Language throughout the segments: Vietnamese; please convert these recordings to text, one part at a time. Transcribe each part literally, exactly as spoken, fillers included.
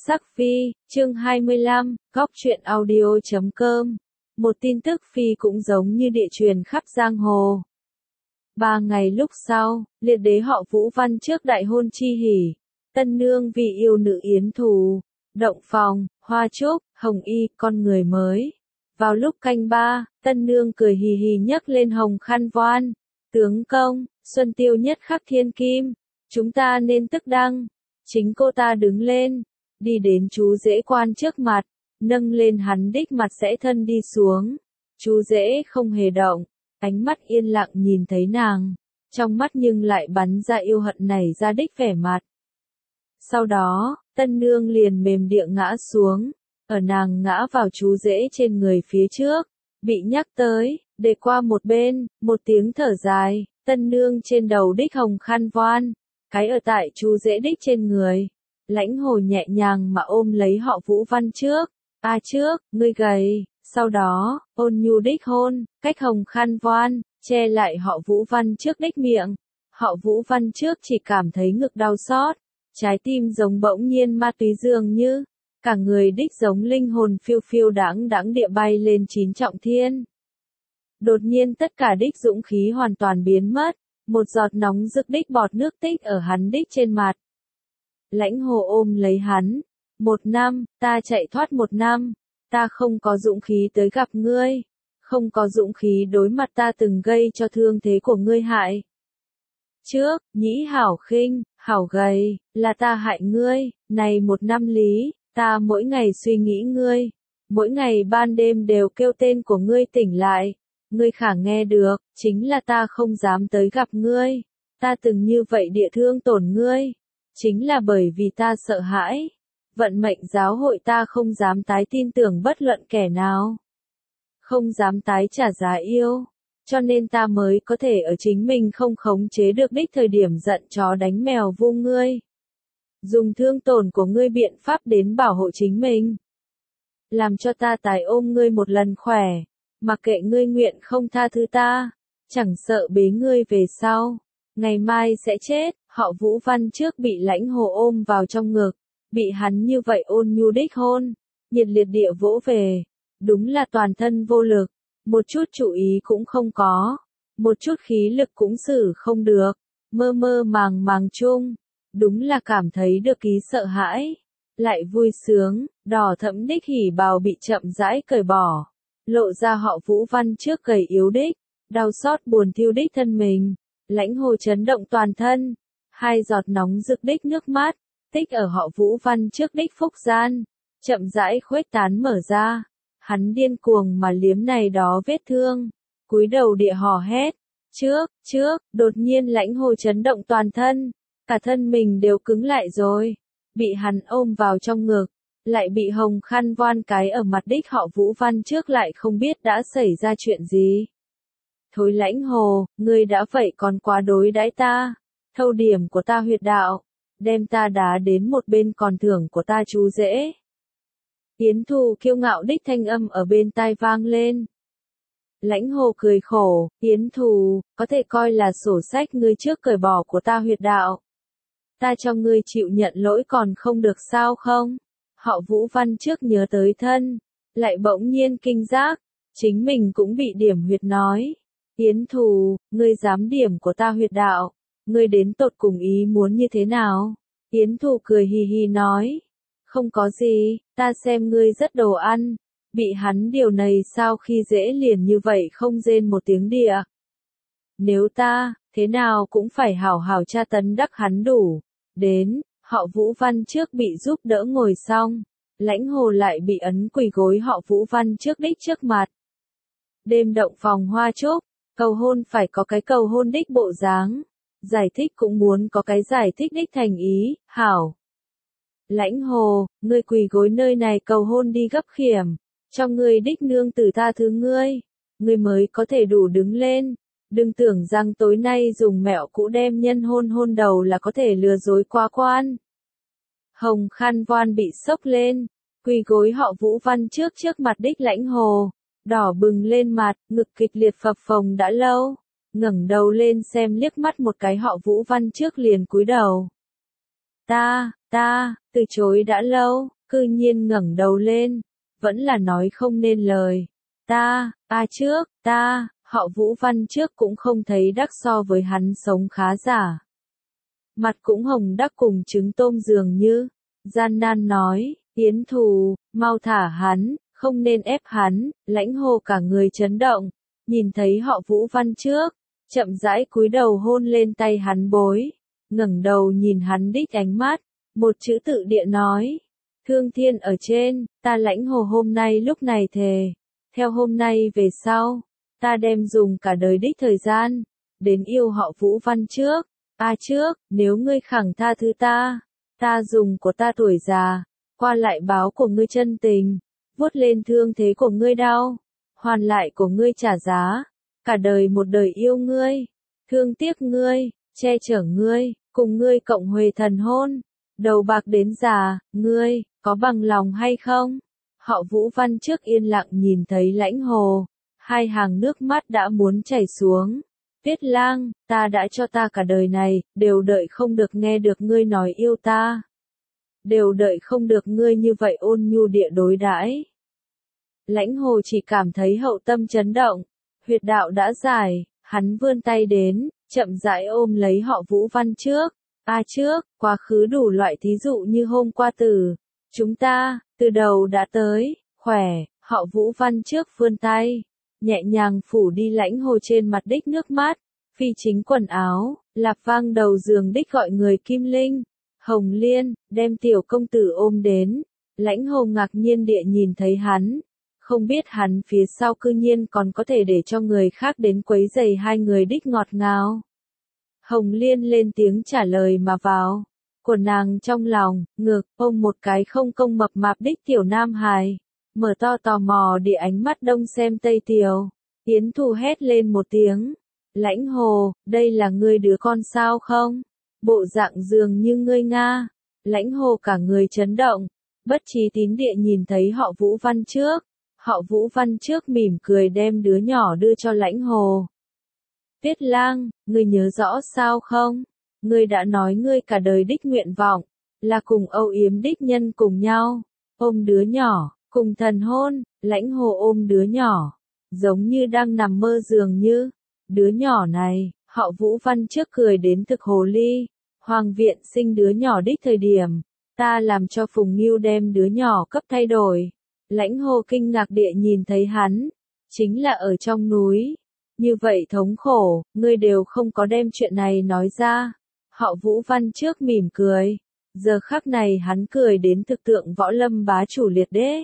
Sắc Phi, chương hai mươi lăm, góc truyện audio chấm com. Một tin tức Phi cũng giống như địa truyền khắp giang hồ. Ba ngày lúc sau, liệt đế họ Vũ Văn trước đại hôn chi hỉ. Tân nương vì yêu nữ yến thù, động phòng, hoa trúc, hồng y, con người mới. Vào lúc canh ba, tân nương cười hì hì nhấc lên hồng khăn voan. Tướng công, xuân tiêu nhất khắc thiên kim, chúng ta nên tức đăng. Chính cô ta đứng lên, đi đến chú rể quan trước mặt, nâng lên hắn đích mặt sẽ thân đi xuống. Chú rể không hề động, ánh mắt yên lặng nhìn thấy nàng, trong mắt nhưng lại bắn ra yêu hận này ra đích vẻ mặt. Sau đó, tân nương liền mềm địa ngã xuống, ở nàng ngã vào chú rể trên người phía trước, bị nhắc tới, để qua một bên, một tiếng thở dài, tân nương trên đầu đích hồng khăn voan, cái ở tại chú rể đích trên người. Lãnh Hồ nhẹ nhàng mà ôm lấy họ Vũ Văn trước, a trước, ngươi gầy, sau đó, ôn nhu đích hôn, cách hồng khăn voan, che lại họ Vũ Văn trước đích miệng. Họ Vũ Văn trước chỉ cảm thấy ngực đau xót, trái tim giống bỗng nhiên ma túy dường như, cả người đích giống linh hồn phiêu phiêu đãng đãng địa bay lên chín trọng thiên. Đột nhiên tất cả đích dũng khí hoàn toàn biến mất, một giọt nóng rực đích bọt nước tích ở hắn đích trên mặt. Lãnh Hồ ôm lấy hắn, một năm, ta chạy thoát một năm, ta không có dũng khí tới gặp ngươi, không có dũng khí đối mặt ta từng gây cho thương thế của ngươi hại. Trước, nhĩ hảo khinh, hảo gầy, là ta hại ngươi, này một năm lý, ta mỗi ngày suy nghĩ ngươi, mỗi ngày ban đêm đều kêu tên của ngươi tỉnh lại, ngươi khả nghe được, chính là ta không dám tới gặp ngươi, ta từng như vậy địa thương tổn ngươi. Chính là bởi vì ta sợ hãi, vận mệnh giáo hội ta không dám tái tin tưởng bất luận kẻ nào, không dám tái trả giá yêu, cho nên ta mới có thể ở chính mình không khống chế được đích thời điểm giận chó đánh mèo vu ngươi. Dùng thương tổn của ngươi biện pháp đến bảo hộ chính mình. Làm cho ta tái ôm ngươi một lần khỏe, mặc kệ ngươi nguyện không tha thứ ta, chẳng sợ bế ngươi về sau, ngày mai sẽ chết. Họ Vũ Văn trước bị Lãnh Hồ ôm vào trong ngực, bị hắn như vậy ôn nhu đích hôn, nhiệt liệt địa vỗ về, đúng là toàn thân vô lực, một chút chủ ý cũng không có, một chút khí lực cũng xử không được, mơ mơ màng màng chung, đúng là cảm thấy được ý sợ hãi, lại vui sướng, đỏ thẫm đích hỉ bào bị chậm rãi cởi bỏ, lộ ra họ Vũ Văn trước gầy yếu đích, đau xót buồn thiêu đích thân mình, Lãnh Hồ chấn động toàn thân. Hai giọt nóng rực đích nước mắt, tích ở họ Vũ Văn trước đích phúc gian, chậm rãi khuếch tán mở ra. Hắn điên cuồng mà liếm này đó vết thương, cúi đầu địa hò hét, trước, trước, đột nhiên Lãnh Hồ chấn động toàn thân, cả thân mình đều cứng lại rồi, bị hắn ôm vào trong ngực, lại bị hồng khăn voan cái ở mặt đích họ Vũ Văn trước lại không biết đã xảy ra chuyện gì. Thối Lãnh Hồ, ngươi đã vậy còn quá đối đãi ta. Thâu điểm của ta huyệt đạo, đem ta đá đến một bên còn thưởng của ta chú rể. Yến Thù kiêu ngạo đích thanh âm ở bên tai vang lên. Lãnh Hồ cười khổ, Yến Thù, có thể coi là sổ sách ngươi trước cởi bỏ của ta huyệt đạo. Ta cho ngươi chịu nhận lỗi còn không được sao không? Họ Vũ Văn trước nhớ tới thân, lại bỗng nhiên kinh giác, chính mình cũng bị điểm huyệt nói. Yến Thù, ngươi dám điểm của ta huyệt đạo. Ngươi đến tột cùng ý muốn như thế nào? Yến Thù cười hì hì nói. Không có gì, ta xem ngươi rất đồ ăn. Bị hắn điều này sao khi dễ liền như vậy không rên một tiếng địa. Nếu ta, thế nào cũng phải hảo hảo tra tấn đắc hắn đủ. Đến, họ Vũ Văn trước bị giúp đỡ ngồi xong. Lãnh Hồ lại bị ấn quỳ gối họ Vũ Văn trước đích trước mặt. Đêm động phòng hoa trúc, cầu hôn phải có cái cầu hôn đích bộ dáng. Giải thích cũng muốn có cái giải thích đích thành ý, hảo. Lãnh Hồ, ngươi quỳ gối nơi này cầu hôn đi gấp khiểm, cho ngươi đích nương tử tha thứ ngươi, ngươi mới có thể đủ đứng lên, đừng tưởng rằng tối nay dùng mẹo cũ đem nhân hôn hôn đầu là có thể lừa dối quá quan. Hồng khăn voan bị sốc lên, quỳ gối họ Vũ Văn trước trước mặt đích Lãnh Hồ, đỏ bừng lên mặt, ngực kịch liệt phập phồng đã lâu. Ngẩng đầu lên xem liếc mắt một cái họ Vũ Văn trước liền cúi đầu. Ta, ta, từ chối đã lâu, cư nhiên ngẩng đầu lên, vẫn là nói không nên lời. Ta, a trước, ta, họ Vũ Văn trước cũng không thấy đắc so với hắn sống khá giả. Mặt cũng hồng đắc cùng trứng tôm dường như, gian nan nói, Yến Thù, mau thả hắn, không nên ép hắn, Lãnh Hồ cả người chấn động, nhìn thấy họ Vũ Văn trước, chậm rãi cúi đầu hôn lên tay hắn bối, ngẩng đầu nhìn hắn đích ánh mắt, một chữ tự địa nói, thương thiên ở trên, ta Lãnh Hồ hôm nay lúc này thề, theo hôm nay về sau, ta đem dùng cả đời đích thời gian, đến yêu họ Vũ Văn trước, a trước, nếu ngươi khẳng tha thứ ta, ta dùng của ta tuổi già, qua lại báo của ngươi chân tình, vuốt lên thương thế của ngươi đau, hoàn lại của ngươi trả giá, cả đời một đời yêu ngươi, thương tiếc ngươi, che chở ngươi, cùng ngươi cộng huề thần hôn, đầu bạc đến già, ngươi, có bằng lòng hay không? Họ Vũ Văn trước yên lặng nhìn thấy Lãnh Hồ, hai hàng nước mắt đã muốn chảy xuống. Tuyết Lang, ta đã cho ta cả đời này, đều đợi không được nghe được ngươi nói yêu ta. Đều đợi không được ngươi như vậy ôn nhu địa đối đãi. Lãnh Hồ chỉ cảm thấy hậu tâm chấn động, huyệt đạo đã giải, hắn vươn tay đến, chậm rãi ôm lấy họ Vũ Văn trước. A trước, quá khứ đủ loại thí dụ như hôm qua từ, chúng ta, từ đầu đã tới, khỏe, họ Vũ Văn trước vươn tay, nhẹ nhàng phủ đi Lãnh Hồ trên mặt đích nước mắt, phi chính quần áo, lạp vang đầu giường đích gọi người Kim Linh, Hồng Liên, đem tiểu công tử ôm đến, Lãnh Hồ ngạc nhiên địa nhìn thấy hắn, không biết hắn phía sau cư nhiên còn có thể để cho người khác đến quấy rầy hai người đích ngọt ngào. Hồng Liên lên tiếng trả lời mà vào, của nàng trong lòng, ngực, ôm một cái không công mập mạp đích tiểu nam hài, mở to tò mò địa ánh mắt đông xem tây tiểu, Yến Thù hét lên một tiếng, Lãnh Hồ, đây là ngươi đứa con sao không? Bộ dạng dường như ngươi Nga, Lãnh Hồ cả người chấn động, bất trí tín địa nhìn thấy họ Vũ Văn trước, họ Vũ Văn trước mỉm cười đem đứa nhỏ đưa cho Lãnh Hồ. Tuyết Lang, ngươi nhớ rõ sao không? Ngươi đã nói ngươi cả đời đích nguyện vọng, là cùng âu yếm đích nhân cùng nhau, ôm đứa nhỏ, cùng thần hôn, Lãnh Hồ ôm đứa nhỏ, giống như đang nằm mơ dường như, đứa nhỏ này, họ Vũ Văn trước cười đến thực hồ ly, Hoàng viện sinh đứa nhỏ đích thời điểm, ta làm cho Phùng Ngưu đem đứa nhỏ cấp thay đổi, Lãnh Hồ kinh ngạc địa nhìn thấy hắn, chính là ở trong núi. Như vậy thống khổ, ngươi đều không có đem chuyện này nói ra. Họ Vũ Văn trước mỉm cười. Giờ khắc này hắn cười đến thực tượng võ lâm bá chủ liệt đế.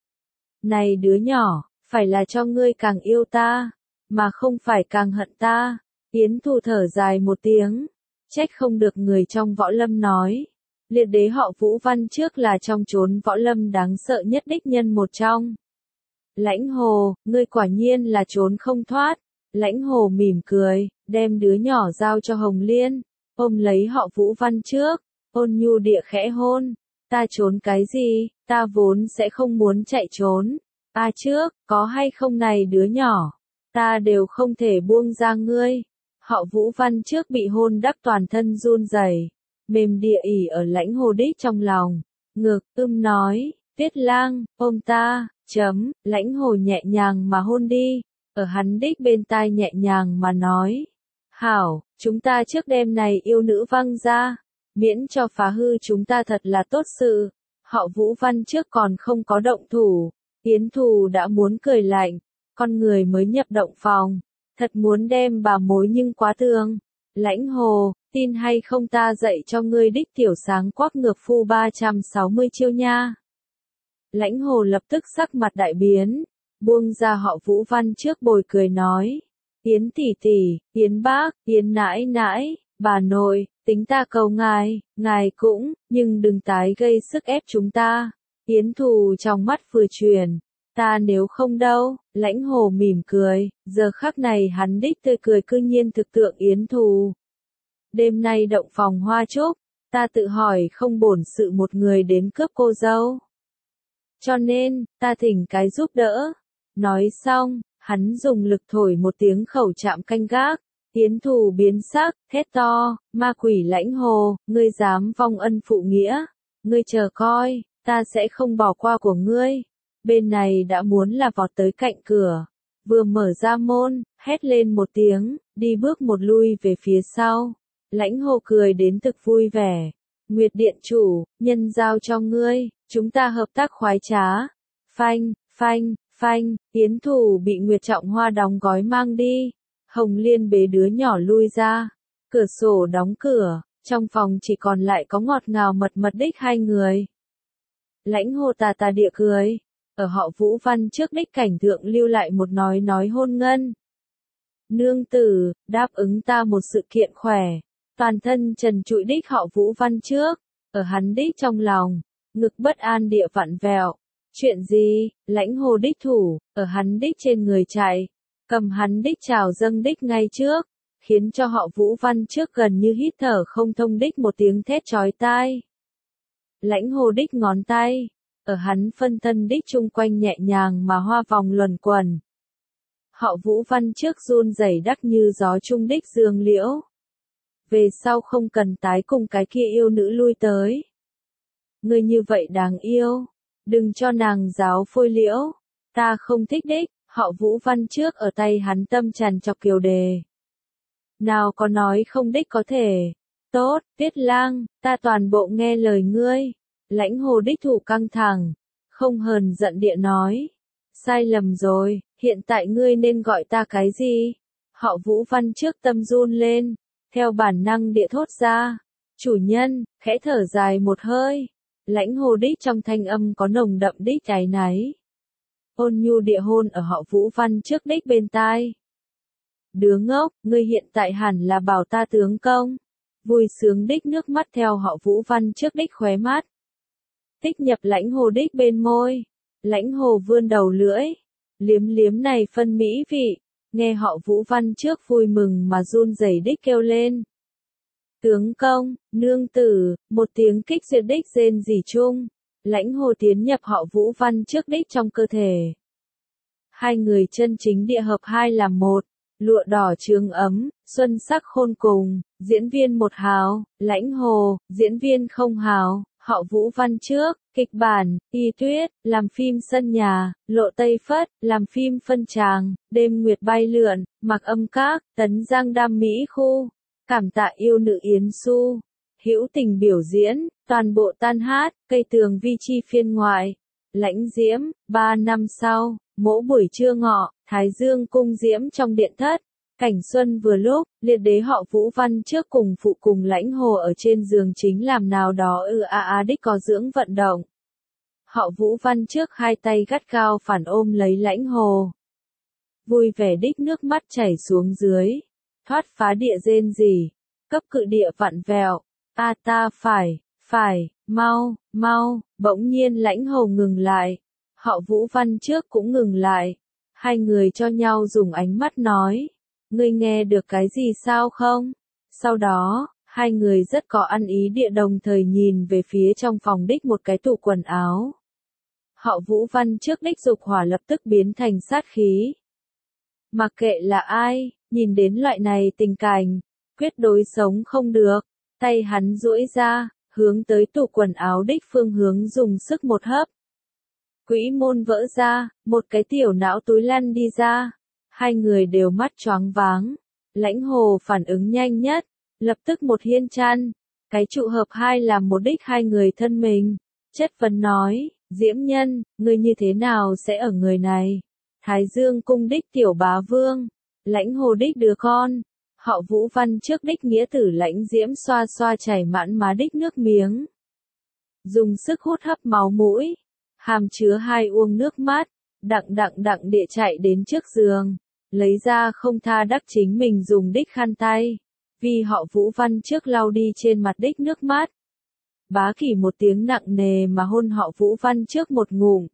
Này đứa nhỏ, phải là cho ngươi càng yêu ta, mà không phải càng hận ta. Yến Thù thở dài một tiếng. Trách không được người trong võ lâm nói. Liệt đế họ Vũ Văn trước là trong chốn võ lâm đáng sợ nhất đích nhân một trong. Lãnh Hồ, ngươi quả nhiên là trốn không thoát. Lãnh Hồ mỉm cười, đem đứa nhỏ giao cho Hồng Liên, ôm lấy họ Vũ Văn trước, ôn nhu địa khẽ hôn, ta trốn cái gì, ta vốn sẽ không muốn chạy trốn, a trước, có hay không này đứa nhỏ, ta đều không thể buông ra ngươi. Họ Vũ Văn trước bị hôn đắc toàn thân run rẩy, mềm địa ỉ ở Lãnh Hồ đích trong lòng, ngực, ưm nói, Tuyết Lang, ôm ta, chấm, Lãnh Hồ nhẹ nhàng mà hôn đi. Ở hắn đích bên tai nhẹ nhàng mà nói. Hảo, chúng ta trước đêm này yêu nữ văng ra. Miễn cho phá hư chúng ta thật là tốt sự. Họ Vũ Văn trước còn không có động thủ. Yến Thù đã muốn cười lạnh. Con người mới nhập động phòng. Thật muốn đem bà mối nhưng quá thương. Lãnh Hồ, tin hay không ta dạy cho ngươi đích tiểu sáng quắc ngược phu ba trăm sáu mươi chiêu nha. Lãnh Hồ lập tức sắc mặt đại biến. Buông ra họ Vũ Văn trước bồi cười nói. Yến tỷ tỷ, Yến bác, Yến nãi nãi, bà nội, tính ta cầu ngài, ngài cũng, nhưng đừng tái gây sức ép chúng ta. Yến Thù trong mắt vừa chuyển. Ta nếu không đâu, Lãnh Hồ mỉm cười, giờ khắc này hắn đích tươi cười cư nhiên thực tượng Yến Thù. Đêm nay động phòng hoa trúc, ta tự hỏi không bổn sự một người đến cướp cô dâu. Cho nên, ta thỉnh cái giúp đỡ. Nói xong, hắn dùng lực thổi một tiếng khẩu chạm canh gác, Yến Thù biến sắc, thét to, ma quỷ Lãnh Hồ, ngươi dám vong ân phụ nghĩa, ngươi chờ coi, ta sẽ không bỏ qua của ngươi. Bên này đã muốn là vọt tới cạnh cửa. Vừa mở ra môn, hét lên một tiếng, đi bước một lui về phía sau. Lãnh Hồ cười đến thực vui vẻ. Nguyệt điện chủ, nhân giao cho ngươi, chúng ta hợp tác khoái trá. Phanh, phanh, phanh, Yến Thủ bị Nguyệt Trọng Hoa đóng gói mang đi. Hồng Liên bế đứa nhỏ lui ra. Cửa sổ đóng cửa, trong phòng chỉ còn lại có ngọt ngào mật mật đích hai người. Lãnh Hồ tà tà địa cười. Ở họ Vũ Văn trước đích cảnh thượng lưu lại một nói nói hôn ngân. Nương tử, đáp ứng ta một sự kiện khỏe. Toàn thân trần trụi đích họ Vũ Văn trước. Ở hắn đích trong lòng, ngực bất an địa vặn vẹo. Chuyện gì? Lãnh Hồ đích thủ, ở hắn đích trên người chạy. Cầm hắn đích trào dâng đích ngay trước. Khiến cho họ Vũ Văn trước gần như hít thở không thông đích một tiếng thét chói tai. Lãnh Hồ đích ngón tay. Ở hắn phân thân đích chung quanh nhẹ nhàng mà hoa vòng luẩn quẩn. Họ Vũ Văn trước run rẩy đắc như gió trung đích dương liễu. Về sau không cần tái cùng cái kia yêu nữ lui tới. Ngươi như vậy đáng yêu. Đừng cho nàng giáo phôi liễu. Ta không thích đích. Họ Vũ Văn trước ở tay hắn tâm tràn chọc kiều đề. Nào có nói không đích có thể. Tốt, Tiết Lang, ta toàn bộ nghe lời ngươi. Lãnh Hồ đích thủ căng thẳng, không hờn giận địa nói. Sai lầm rồi, hiện tại ngươi nên gọi ta cái gì? Họ Vũ Văn trước tâm run lên, theo bản năng địa thốt ra. Chủ nhân, khẽ thở dài một hơi. Lãnh Hồ đích trong thanh âm có nồng đậm đích áy náy. Ôn nhu địa hôn ở họ Vũ Văn trước đích bên tai. Đứa ngốc, ngươi hiện tại hẳn là bảo ta tướng công. Vui sướng đích nước mắt theo họ Vũ Văn trước đích khóe mắt. Tích nhập Lãnh Hồ đích bên môi. Lãnh Hồ vươn đầu lưỡi. Liếm liếm này phân mỹ vị. Nghe họ Vũ Văn trước vui mừng mà run rẩy đích kêu lên. Tướng công, nương tử, một tiếng kích duyệt đích rên rỉ chung. Lãnh Hồ tiến nhập họ Vũ Văn trước đích trong cơ thể. Hai người chân chính địa hợp hai làm một. Lụa đỏ trướng ấm, xuân sắc khôn cùng, diễn viên một hào, Lãnh Hồ, diễn viên không hào, họ Vũ Văn trước, kịch bản, Y Tuyết, làm phim sân nhà, Lộ Tây Phất, làm phim phân tràng, Đêm Nguyệt bay lượn, Mặc Âm Các, Tấn Giang Đam Mỹ Khu, Cảm tạ yêu nữ Yến Xu, hữu tình biểu diễn, toàn bộ tan hát, cây tường vi chi phiên ngoại, Lãnh Diễm, ba năm sau, mỗi buổi trưa ngọ, Thái Dương cung diễm trong điện thất. Cảnh xuân vừa lúc, liệt đế họ Vũ Văn trước cùng phụ cùng Lãnh Hồ ở trên giường chính làm nào đó ư a a đích có dưỡng vận động. Họ Vũ Văn trước hai tay gắt gao phản ôm lấy Lãnh Hồ. Vui vẻ đích nước mắt chảy xuống dưới. Thoát phá địa rên rỉ. Cấp cự địa vặn vẹo. A ta phải, phải, mau, mau, bỗng nhiên Lãnh Hồ ngừng lại. Họ Vũ Văn trước cũng ngừng lại. Hai người cho nhau dùng ánh mắt nói. Ngươi nghe được cái gì sao không? Sau đó, hai người rất có ăn ý địa đồng thời nhìn về phía trong phòng đích một cái tủ quần áo. Họ Vũ Văn trước đích dục hỏa lập tức biến thành sát khí. Mặc kệ là ai, nhìn đến loại này tình cảnh, quyết đối sống không được. Tay hắn duỗi ra, hướng tới tủ quần áo đích phương hướng dùng sức một hấp. Quỹ môn vỡ ra, một cái tiểu não túi lăn đi ra. Hai người đều mắt choáng váng. Lãnh Hồ phản ứng nhanh nhất, lập tức một hiên chăn. Cái trụ hợp hai làm một đích hai người thân mình. Chất vấn nói, Diễm Nhân, ngươi như thế nào sẽ ở người này? Thái Dương cung đích tiểu bá vương. Lãnh Hồ đích đứa con. Họ Vũ Văn trước đích nghĩa tử Lãnh Diễm xoa xoa chảy mãn má đích nước miếng. Dùng sức hút hấp máu mũi. Hàm chứa hai uông nước mắt. Đặng đặng đặng địa chạy đến trước giường. Lấy ra không tha đắc chính mình dùng đích khăn tay. Vì họ Vũ Văn trước lau đi trên mặt đích nước mắt. Bá Kỷ một tiếng nặng nề mà hôn họ Vũ Văn trước một ngụm.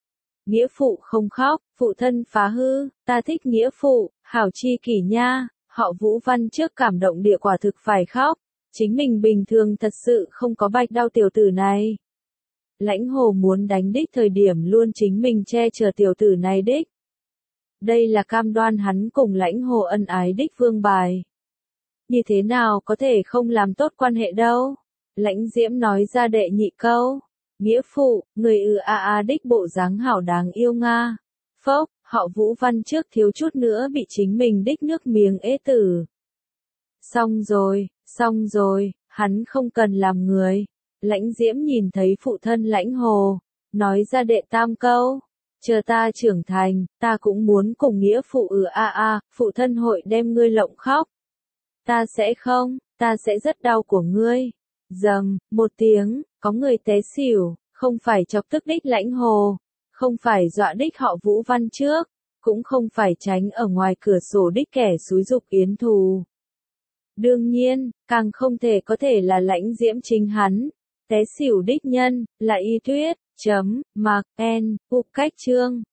Nghĩa phụ không khóc, phụ thân phá hư, ta thích nghĩa phụ, hảo chi kỷ nha. Họ Vũ Văn trước cảm động địa quả thực phải khóc. Chính mình bình thường thật sự không có bạch đau tiểu tử này. Lãnh Hồ muốn đánh đích thời điểm luôn chính mình che chở tiểu tử này đích. Đây là cam đoan hắn cùng Lãnh Hồ ân ái đích vương bài. Như thế nào có thể không làm tốt quan hệ đâu? Lãnh Diễm nói ra đệ nhị câu. Nghĩa phụ, người ư a a đích bộ dáng hảo đáng yêu nga. Phốc, họ Vũ Văn trước thiếu chút nữa bị chính mình đích nước miếng ế tử. Xong rồi, xong rồi, hắn không cần làm người. Lãnh Diễm nhìn thấy phụ thân Lãnh Hồ, nói ra đệ tam câu. Chờ ta trưởng thành, ta cũng muốn cùng nghĩa phụ ừ a a, phụ thân hội đem ngươi lộng khóc. Ta sẽ không, ta sẽ rất đau của ngươi. Dầm, một tiếng, có người té xỉu, không phải chọc tức đích Lãnh Hồ, không phải dọa đích họ Vũ Văn trước, cũng không phải tránh ở ngoài cửa sổ đích kẻ xúi dục yến thù. Đương nhiên, càng không thể có thể là Lãnh Diễm chính hắn. Té xỉu đích nhân, là Y Tuyết, chấm, Mạc, N, U cách chương.